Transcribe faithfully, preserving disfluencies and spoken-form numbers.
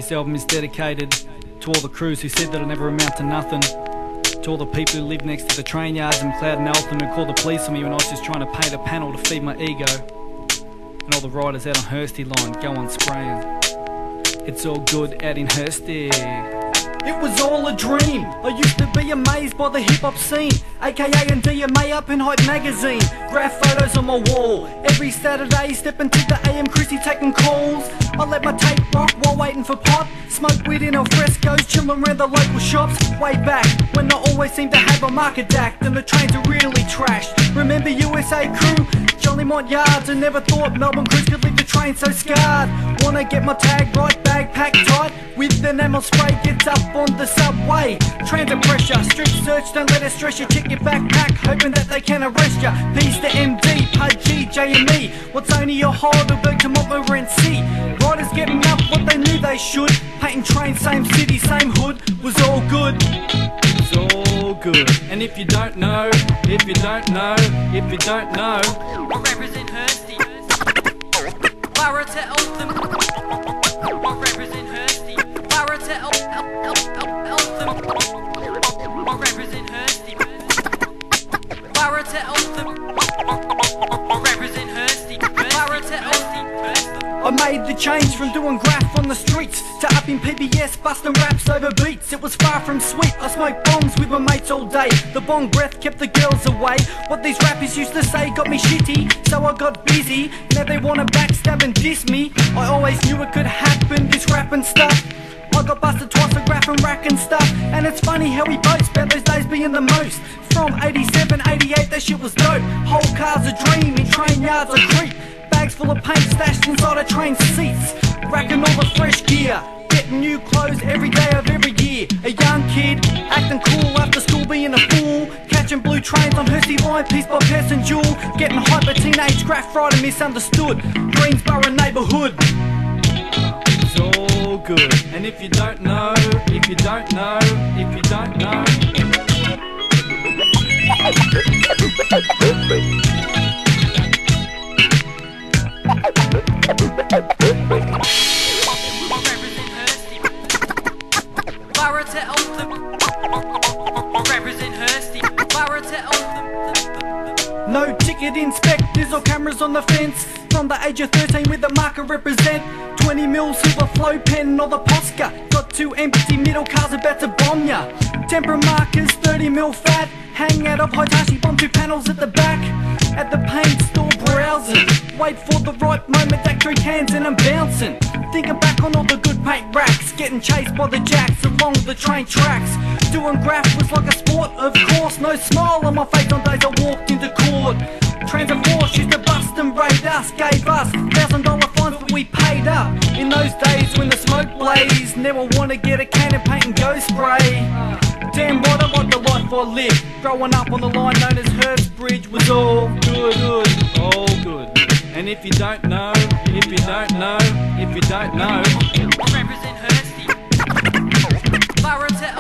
This album is dedicated to all the crews who said that I'll never amount to nothing, to all the people who live next to the train yards in Cloud and Eltham who called the police on me when I was just trying to paint a panel to feed my ego, and all the riders out on Hursty line, go on spraying. It's all good out in Hursty. It was all a dream. I used to be amazed by the hip-hop scene, aka and D M A up in Hype magazine. Graph photos on my wall. Every Saturday step into the A M Chrissy taking calls. I let my tape rock while waiting for pot. Smoke weed in al frescoes, chillin' around the local shops. Way back when I always seemed to have a market act and the trains are really trashed. Remember U S A crew, Jolly Mont yards, and never thought Melbourne crews could leave the train so scarred. Wanna get my tag right, bag packed tight with enamel spray, gets up on the subway. Transit pressure, strict search, don't let it stress you. Check your backpack, hoping that they can arrest ya. Peace to M D, Pudgy, J M E. What's only a Heidelberg to Montmorency? Riders getting up what they knew they should. Painting trains, same city, same hood, was all good. It's all good. And if you don't know, if you don't know, if you don't know, I represent Hursty. Borough to Eltham. I represent Hursty. Borough to Eltham. I represent Hursty. Borough to Eltham. I represent Hursty. Borough to Eltham. I made the change from doing graph on the streets to up in P B S, busting raps over beats. It was far from sweet. I smoked bongs with my mates all day. The bong breath kept the girls away. What these rappers used to say got me shitty, so I got busy. Now they wanna backstab and diss me. I always knew it could happen, this rapping stuff. I got busted twice for graph and rack and stuff. And it's funny how we boast about those days being the most. From eighty-seven, eighty-eight, that shit was dope. Whole cars a dream, in train yards a creep. Bags full of paint stashed inside of train seats. Racking all the fresh gear, getting new clothes every day of every year. A young kid, acting cool after school being a fool. Catching blue trains on Hursty line, piece by piece and jewel. Getting hyper teenage graph rider misunderstood. Greensborough neighbourhood. It's all good. And if you don't know, if you don't know, if you don't know, Borough to Eltham. I represent Hursty. Borough to Eltham. No ticket inspectors or cameras on the fence. From the age of thirteen with the marker represent. Twenty mil silver flow pen or the Posca. Got two empty middle cars about to bomb ya. Tempera markers, thirty mil fat. Hang out of Hitachi, bomb two panels at the back. At the paint store browsing. Wait for the right moment, that drink hands and I'm bouncing. Thinking back on all the good paint racks. Getting chased by the jacks along the train tracks. Doing graph was like a sport, of course. No smile on my face on days I walked into court. Transit Force used to bust and raid us. Gave us thousand dollar fines but we paid up. In those days when the smoke blazed, never wanna get a can of paint and go spray. Damn right, I like the life I lived. Growing up on the line known as Hurst Bridge was all good, good, all good. And if you don't know, if you don't know, if you don't know, I represent Hursty. Borough to